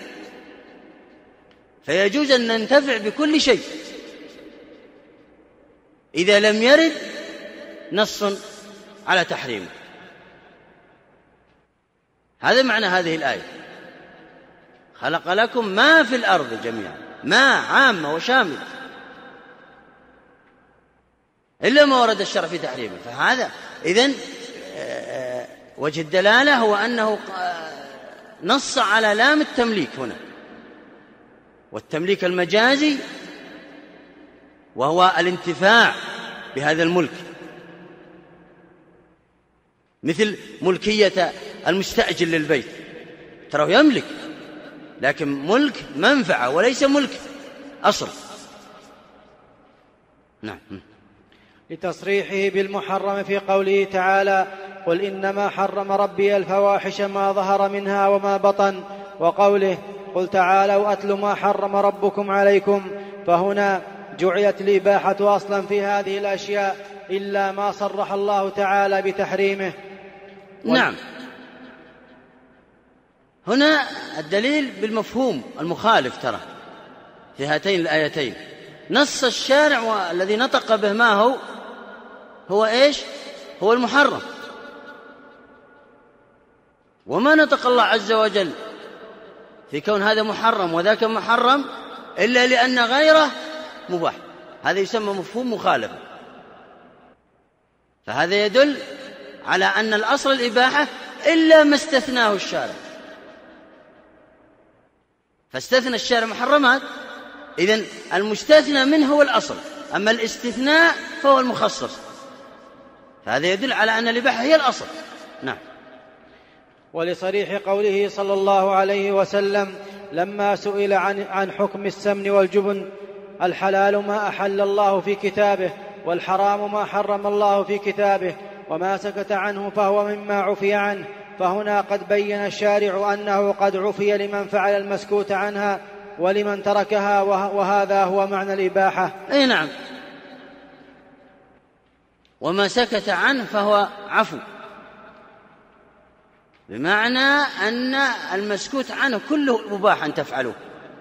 فيجوز أن ننتفع بكل شيء إذا لم يرد نص على تحريمه. هذا معنى هذه الآية: خلق لكم ما في الأرض جميعا، ما عامة وشاملة إلا ما ورد الشرع في تحريمه. فهذا إذن وجه الدلالة هو أنه نص على لام التمليك هنا، والتمليك المجازي وهو الانتفاع بهذا الملك، مثل ملكية المستأجر للبيت، ترى يملك لكن ملك منفعة وليس ملك أصل. نعم. لتصريحه بالمحرم في قوله تعالى: قل إنما حرم ربي الفواحش ما ظهر منها وما بطن، وقوله: قل تعالوا أتل ما حرم ربكم عليكم، فهنا جعلت الإباحة أصلا في هذه الأشياء إلا ما صرح الله تعالى بتحريمه. نعم، هنا الدليل بالمفهوم المخالف ترى في هاتين الآيتين. نص الشارع والذي نطق به ما هو إيش؟ هو المحرم، وما نطق الله عز وجل في كون هذا محرم وذاك محرم إلا لأن غيره مباح. هذا يسمى مفهوم مخالفة. فهذا يدل على أن الأصل الإباحة إلا ما استثناه الشارع، فاستثنى الشارع محرمات، إذن المستثنى منه هو الأصل، أما الاستثناء فهو المخصص. فهذا يدل على أن الإباحة هي الأصل. نعم. ولصريح قوله صلى الله عليه وسلم لما سئل عن حكم السمن والجبن: الحلال ما أحل الله في كتابه، والحرام ما حرم الله في كتابه، وما سكت عنه فهو مما عفي عنه. فهنا قد بين الشارع أنه قد عفي لمن فعل المسكوت عنها ولمن تركها، وهذا هو معنى الإباحة. أي نعم، وما سكت عنه فهو عفو، بمعنى أن المسكوت عنه كله مباح أن تفعله،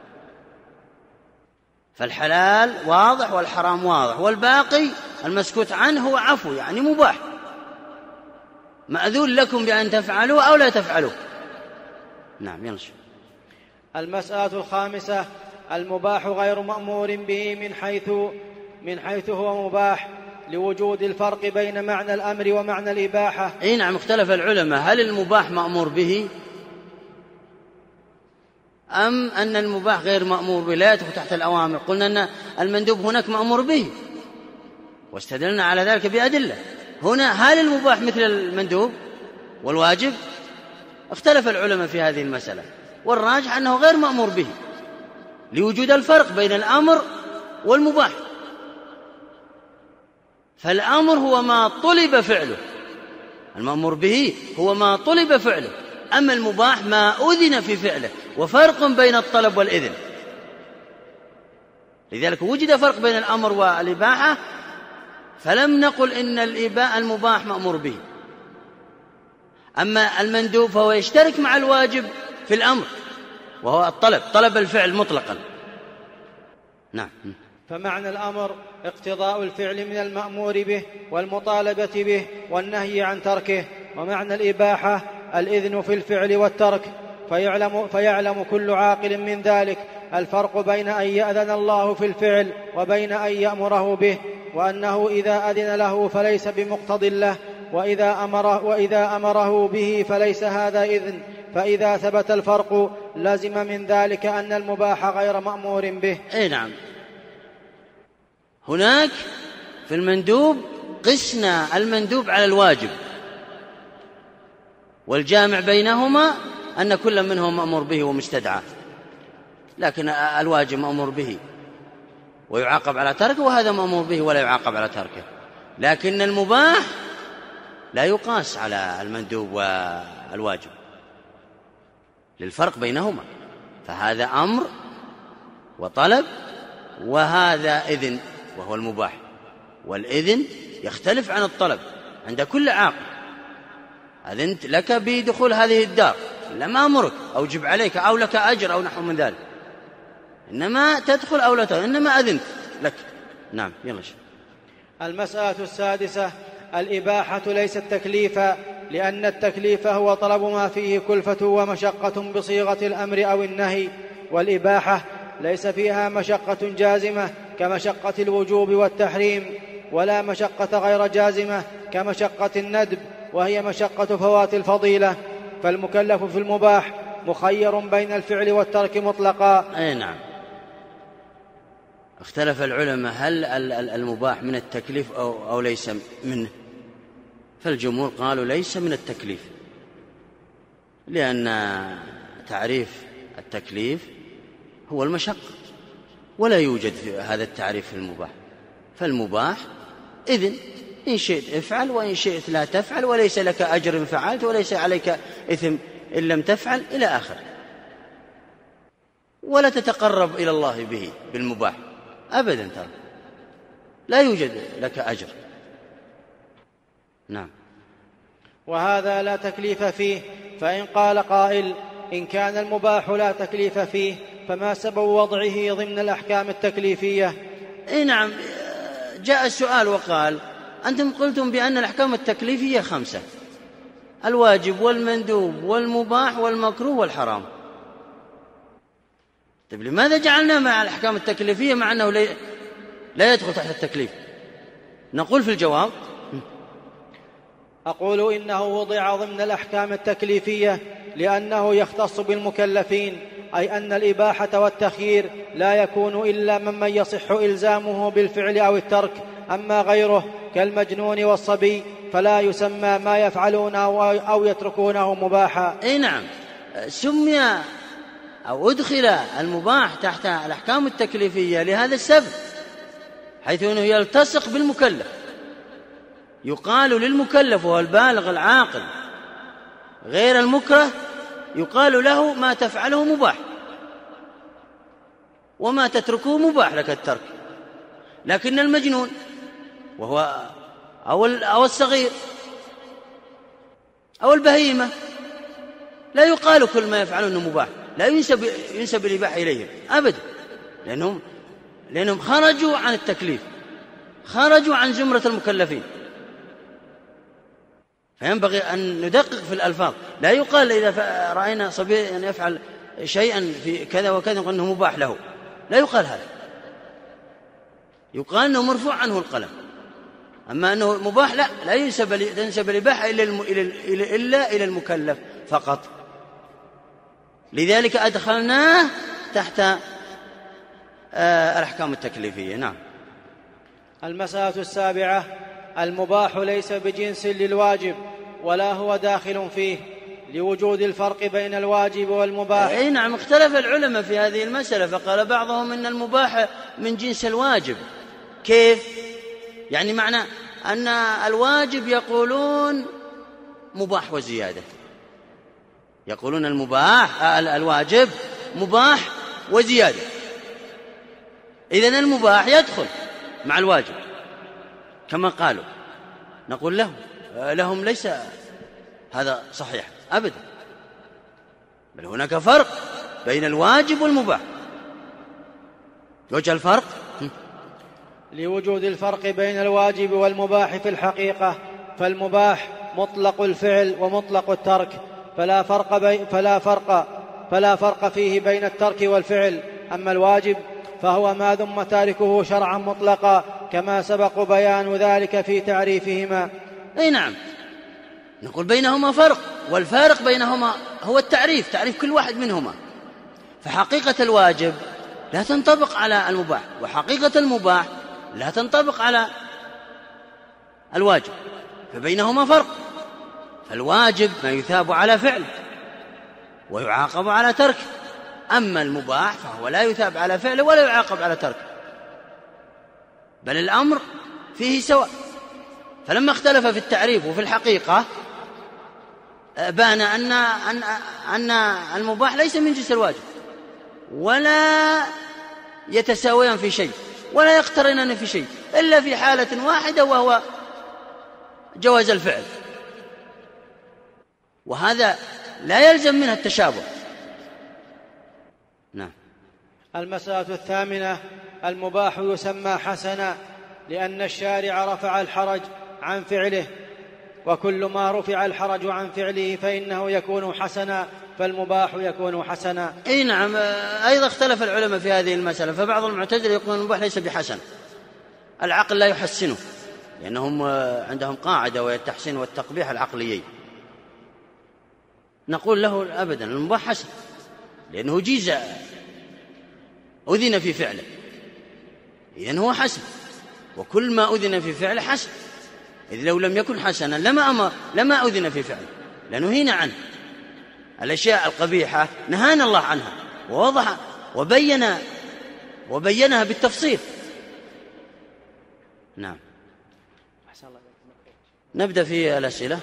فالحلال واضح والحرام واضح، والباقي المسكوت عنه هو عفو، يعني مباح، مأذون لكم بأن تفعلوا أو لا تفعلوا. نعم. ينشأ. المسألة الخامسة: المباح غير مأمور به من حيث هو مباح، لوجود الفرق بين معنى الأمر ومعنى الإباحة. أي نعم، اختلف العلماء هل المباح مأمور به أم أن المباح غير مأمور به لا يدخل تحت الأوامر. قلنا أن المندوب هناك مأمور به، واستدلنا على ذلك بأدلة. هنا هل المباح مثل المندوب والواجب؟ اختلف العلماء في هذه المسألة، والراجح أنه غير مأمور به لوجود الفرق بين الأمر والمباح. فالأمر هو ما طلب فعله، المأمور به هو ما طلب فعله، أما المباح ما أذن في فعله، وفرق بين الطلب والإذن. لذلك وجد فرق بين الأمر والإباحة، فلم نقل إن المباح مأمور به. أما المندوب فهو يشترك مع الواجب في الأمر، وهو طلب الفعل مطلقا. نعم. فمعنى الأمر اقتضاء الفعل من المأمور به والمطالبة به والنهي عن تركه، ومعنى الإباحة الإذن في الفعل والترك. فيعلم كل عاقل من ذلك الفرق بين أن يأذن الله في الفعل وبين أن يأمره به، وأنه إذا أذن له فليس بمقتض له، وإذا أمره به فليس هذا إذن. فإذا ثبت الفرق لزم من ذلك أن المباح غير مأمور به. أي نعم. هناك في المندوب قسنا المندوب على الواجب، والجامع بينهما أن كل منهم مأمور به ومستدعى، لكن الواجب مأمور به ويعاقب على تركه، وهذا مأمور به ولا يعاقب على تركه. لكن المباح لا يقاس على المندوب والواجب للفرق بينهما، فهذا أمر وطلب، وهذا إذن وهو المباح، والإذن يختلف عن الطلب عند كل عاقل. أذنت لك بدخول هذه الدار لم أمرك أوجب عليك أو لك أجر أو نحو من ذلك، إنما تدخل أو لا تدخل، إنما أذنت لك. نعم يلا. المسألة السادسة: الإباحة ليست تكليفا، لأن التكليف هو طلب ما فيه كلفة ومشقة بصيغة الأمر أو النهي، والإباحة ليس فيها مشقة جازمة كمشقة الوجوب والتحريم، ولا مشقة غير جازمة كمشقة الندب، وهي مشقة فوات الفضيلة. فالمكلف في المباح مخير بين الفعل والترك مطلقا. أي نعم. اختلف العلماء هل المباح من التكليف أو ليس منه، فالجمهور قالوا ليس من التكليف، لأن تعريف التكليف هو المشقة، ولا يوجد في هذا التعريف في المباح. فالمباح إذن إن شئت افعل وإن شئت لا تفعل، وليس لك أجر إن فعلت وليس عليك إثم إن لم تفعل إلى آخر، ولا تتقرب إلى الله به بالمباح أبدا، ترى لا يوجد لك أجر. نعم. وهذا لا تكليف فيه. فإن قال قائل: إن كان المباح لا تكليف فيه فما سبب وضعه ضمن الأحكام التكليفية؟ نعم، جاء السؤال وقال: أنتم قلتم بأن الأحكام التكليفية 5: الواجب والمندوب والمباح والمكروه والحرام. طيب لماذا جعلنا مع الأحكام التكليفية مع أنه لا يدخل تحت التكليف؟ نقول في الجواب: أقول إنه وضع ضمن الأحكام التكليفية لأنه يختص بالمكلفين، أي أن الإباحة والتخيير لا يكون إلا ممن يصح إلزامه بالفعل أو الترك، أما غيره كالمجنون والصبي فلا يسمى ما يفعلونه أو يتركونه مباحا. أي نعم، سمي أو أدخل المباح تحت الأحكام التكليفية لهذا السبب، حيث أنه يلتصق بالمكلف. يقال للمكلف وهو البالغ العاقل غير المكره، يقال له ما تفعله مباح وما تتركه مباح لك الترك. لكن المجنون وهو أو الصغير أو البهيمة لا يقال كل ما يفعله مباح، لا ينسب الإباحة إليهم أبدا، لأنهم خرجوا عن التكليف، خرجوا عن زمرة المكلفين. فينبغي أن ندقق في الألفاظ. لا يقال إذا رأينا صبيا يفعل شيئا في كذا وكذا نقول أنه مباح له، لا يقال هذا، يقال أنه مرفوع عنه القلم. أما أنه مباح لا تنسب الإباحة إلا إلى المكلف فقط. لذلك أدخلناه تحت الأحكام التكليفية. نعم. المسألة السابعة: المباح ليس بجنس للواجب ولا هو داخل فيه، لوجود الفرق بين الواجب والمباح. أي نعم، اختلف العلماء في هذه المسألة، فقال بعضهم إن المباح من جنس الواجب. كيف؟ يعني معنى أن الواجب يقولون مباح وزيادة، يقولون الواجب مباح وزيادة، إذن المباح يدخل مع الواجب كما قالوا. نقول لهم ليس هذا صحيح أبدا، بل هناك فرق بين الواجب والمباح. وجه الفرق: لوجود الفرق بين الواجب والمباح في الحقيقة، فالمباح مطلق الفعل ومطلق الترك، فلا فرق فيه بين الترك والفعل. أما الواجب فهو ما ذم تاركه شرعا مطلقا، كما سبق بيان ذلك في تعريفهما. أي نعم، نقول بينهما فرق، والفارق بينهما هو تعريف كل واحد منهما. فحقيقة الواجب لا تنطبق على المباح، وحقيقة المباح لا تنطبق على الواجب، فبينهما فرق. فالواجب ما يثاب على فعل ويعاقب على ترك، أما المباح فهو لا يثاب على فعله ولا يعاقب على ترك، بل الأمر فيه سواء. فلما اختلف في التعريف وفي الحقيقة بان أن المباح ليس من جنس الواجب، ولا يتساويان في شيء ولا يقترنان في شيء، إلا في حالة واحدة وهو جواز الفعل. وهذا لا يلزم منها التشابه. نعم. المسألة الثامنة: المباح يسمى حسنا لأن الشارع رفع الحرج عن فعله، وكل ما رفع الحرج عن فعله فإنه يكون حسنا، فالمباح يكون حسنا. اي نعم. ايضا اختلف العلماء في هذه المسألة، فبعض المعتزلة يقولون المباح ليس بحسن، العقل لا يحسنه، لأنهم عندهم قاعدة وهي التحسين والتقبيح العقليين. نقول له أبدا المباح حسن، لأنه جيز أذن في فعله، إذن هو حسن، وكل ما أذن في فعله حسن، إذ لو لم يكن حسنا لما أذن في فعله، لأنه هنا عنه الأشياء القبيحة نهانا الله عنها ووضح وبينها بالتفصيل. نعم. نبدأ في الأسئلة.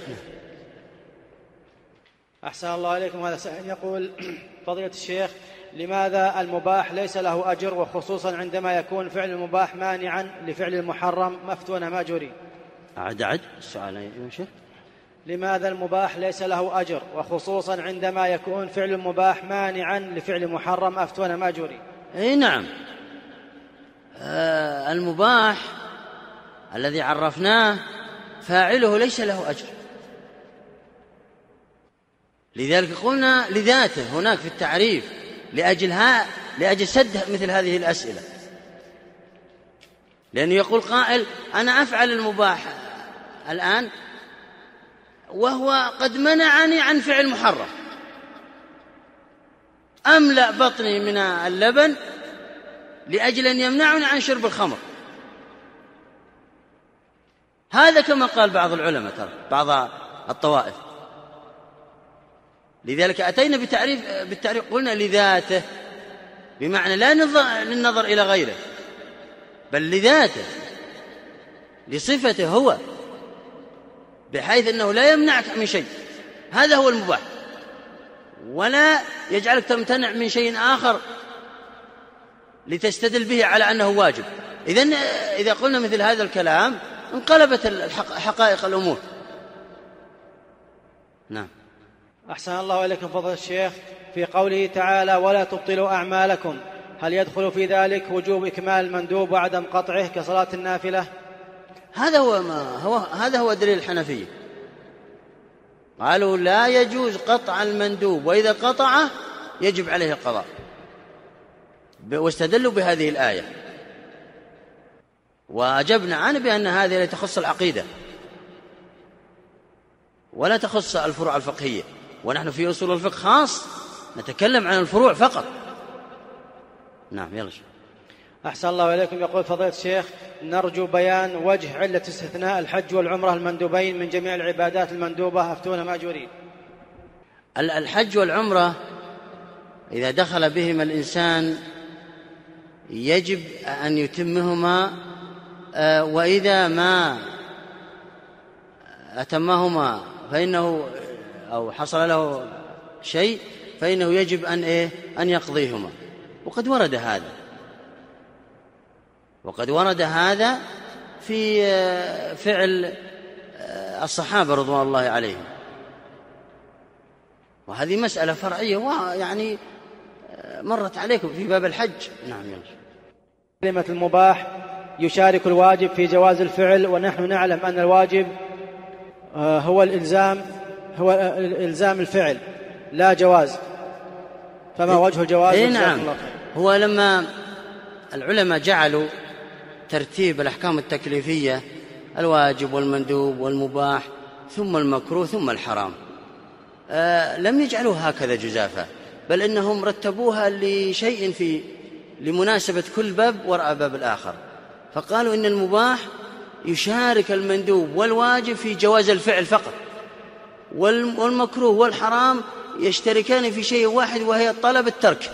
أحسن الله عليكم. هذا سائل يقول: فضيلة الشيخ، لماذا المباح ليس له أجر، وخصوصا عندما يكون فعل المباح مانعا لفعل المحرم مفتون ماجوري؟ أعد السؤال يا شيخ. لماذا المباح ليس له أجر، وخصوصا عندما يكون فعل المباح مانعا لفعل محرم مفتون ماجوري؟ اي نعم. المباح الذي عرفناه فاعله ليس له أجر، لذلك قلنا لذاته هناك في التعريف لأجل سد مثل هذه الأسئلة، لأنه يقول قائل: أنا أفعل المباح الآن وهو قد منعني عن فعل محرم، أملأ بطني من اللبن لأجل أن يمنعني عن شرب الخمر. هذا كما قال بعض العلماء، ترى بعض الطوائف. لذلك أتينا بالتعريف قلنا لذاته، بمعنى لا للنظر إلى غيره، بل لذاته، لصفته هو، بحيث أنه لا يمنعك من شيء. هذا هو المباح، ولا يجعلك تمتنع من شيء آخر لتستدل به على أنه واجب. إذا قلنا مثل هذا الكلام انقلبت حقائق الأمور. نعم. أحسن الله إليكم فضل الشيخ، في قوله تعالى: ولا تبطلوا أعمالكم، هل يدخل في ذلك وجوب إكمال المندوب وعدم قطعه كصلاة النافلة؟ هذا هو دليل الحنفية، قالوا لا يجوز قطع المندوب، وإذا قطعه يجب عليه القضاء، واستدلوا بهذه الآية. وأجبنا عنه بأن هذه لا تخص العقيدة ولا تخص الفروع الفقهية، ونحن في أصول الفقه خاص نتكلم عن الفروع فقط. نعم. يلا. أحسن الله إليكم. يقول فضيلة الشيخ: نرجو بيان وجه علة استثناء الحج والعمرة المندوبين من جميع العبادات المندوبة، أفتونا ماجورين. الحج والعمرة إذا دخل بهما الإنسان يجب أن يتمهما، وإذا ما أتمهما فإنه أو حصل له شيء فإنه يجب أن يقضيهما. وقد ورد هذا في فعل الصحابة رضوان الله عليهم، وهذه مسألة فرعية ويعني مرت عليكم في باب الحج. نعم. كلمة المباح يشارك الواجب في جواز الفعل، ونحن نعلم أن الواجب هو الإلزام الفعل لا جواز، فما وجه الجواز؟ نعم. هو لما العلماء جعلوا ترتيب الأحكام التكليفية الواجب والمندوب والمباح ثم المكروه ثم الحرام، لم يجعلوها هكذا جزافا، بل إنهم رتبوها لشيء لمناسبة كل باب وراء باب الآخر، فقالوا إن المباح يشارك المندوب والواجب في جواز الفعل فقط، والمكروه والحرام يشتركان في شيء واحد وهي طلب الترك.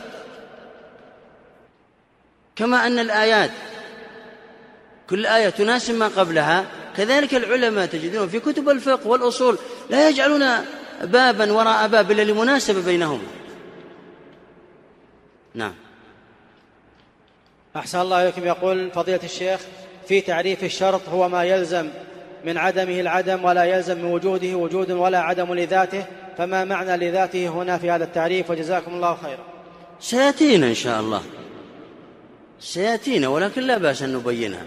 كما أن الآيات كل آية تناسب ما قبلها، كذلك العلماء تجدون في كتب الفقه والأصول لا يجعلون بابا وراء باب إلا لمناسبة بينهما. نعم. أحسن الله إليكم. يقول فضيلة الشيخ: في تعريف الشرط هو ما يلزم من عدمه العدم ولا يلزم من وجوده وجود ولا عدم لذاته، فما معنى لذاته هنا في هذا التعريف؟ وجزاكم الله خيرا. سيأتينا إن شاء الله، سيأتينا، ولكن لا بأس أن نبينها.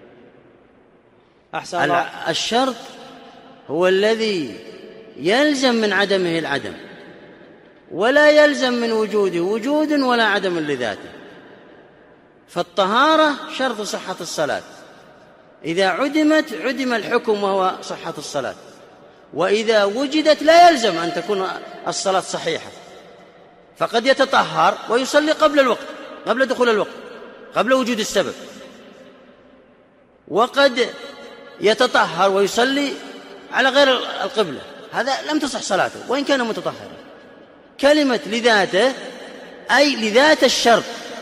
أحسن الله. الشرط هو الذي يلزم من عدمه العدم، ولا يلزم من وجوده وجود ولا عدم لذاته. فالطهارة شرط صحة الصلاة، إذا عدمت عدم الحكم وهو صحة الصلاة، وإذا وجدت لا يلزم أن تكون الصلاة صحيحة، فقد يتطهر ويصلي قبل الوقت، قبل دخول الوقت، قبل وجود السبب، وقد يتطهر ويصلي على غير القبلة، هذا لم تصح صلاته وإن كان متطهرا. كلمة لذاته أي لذات الشرط،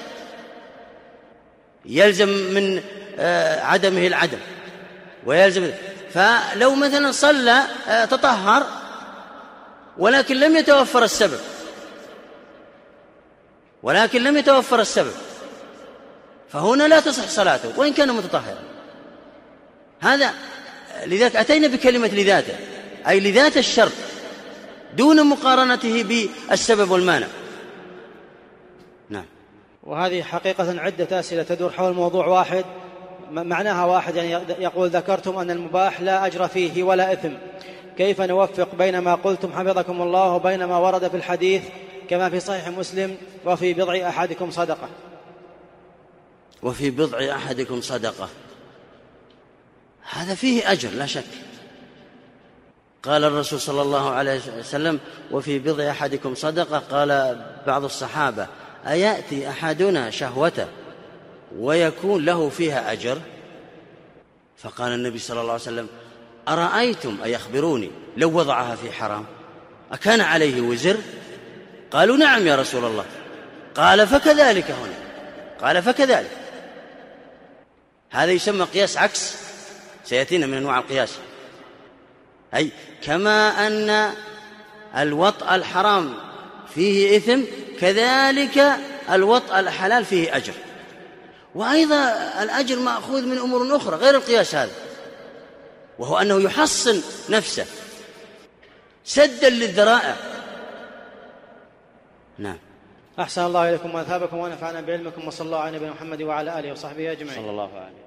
يلزم من عدمه العدم ويلزم. فلو مثلا صلى تطهر ولكن لم يتوفر السبب، فهنا لا تصح صلاته وإن كان متطهرا. هذا لذلك أتينا بكلمة لذاته أي لذات الشرط دون مقارنته بالسبب والمانع. نعم. وهذه حقيقة عدة أسئلة تدور حول موضوع واحد، معناها واحد، يعني يقول: ذكرتم أن المباح لا أجر فيه ولا إثم، كيف نوفق بين ما قلتم حفظكم الله وبين ما ورد في الحديث كما في صحيح مسلم: وفي بضع أحدكم صدقة؟ وفي بضع أحدكم صدقة، هذا فيه أجر لا شك. قال الرسول صلى الله عليه وسلم: وفي بضع أحدكم صدقة. قال بعض الصحابة: أيأتي أحدنا شهوته ويكون له فيها أجر؟ فقال النبي صلى الله عليه وسلم: أرأيتم، أي أخبروني، لو وضعها في حرام أكان عليه وزر؟ قالوا: نعم يا رسول الله. قال: فكذلك هنا، قال: فكذلك. هذا يسمى قياس عكس، سيأتينا من أنواع القياس. أي كما أن الوطء الحرام فيه إثم، كذلك الوطء الحلال فيه أجر، وأيضا الأجر مأخوذ من أمور أخرى غير القياس هذا، وهو أنه يحصن نفسه سدا للذرائع. نعم. أحسن الله إليكم وأثابكم ونفعنا بعلمكم، وصلى الله على نبينا محمد وعلى آله وصحبه أجمعين. صلى الله عليه.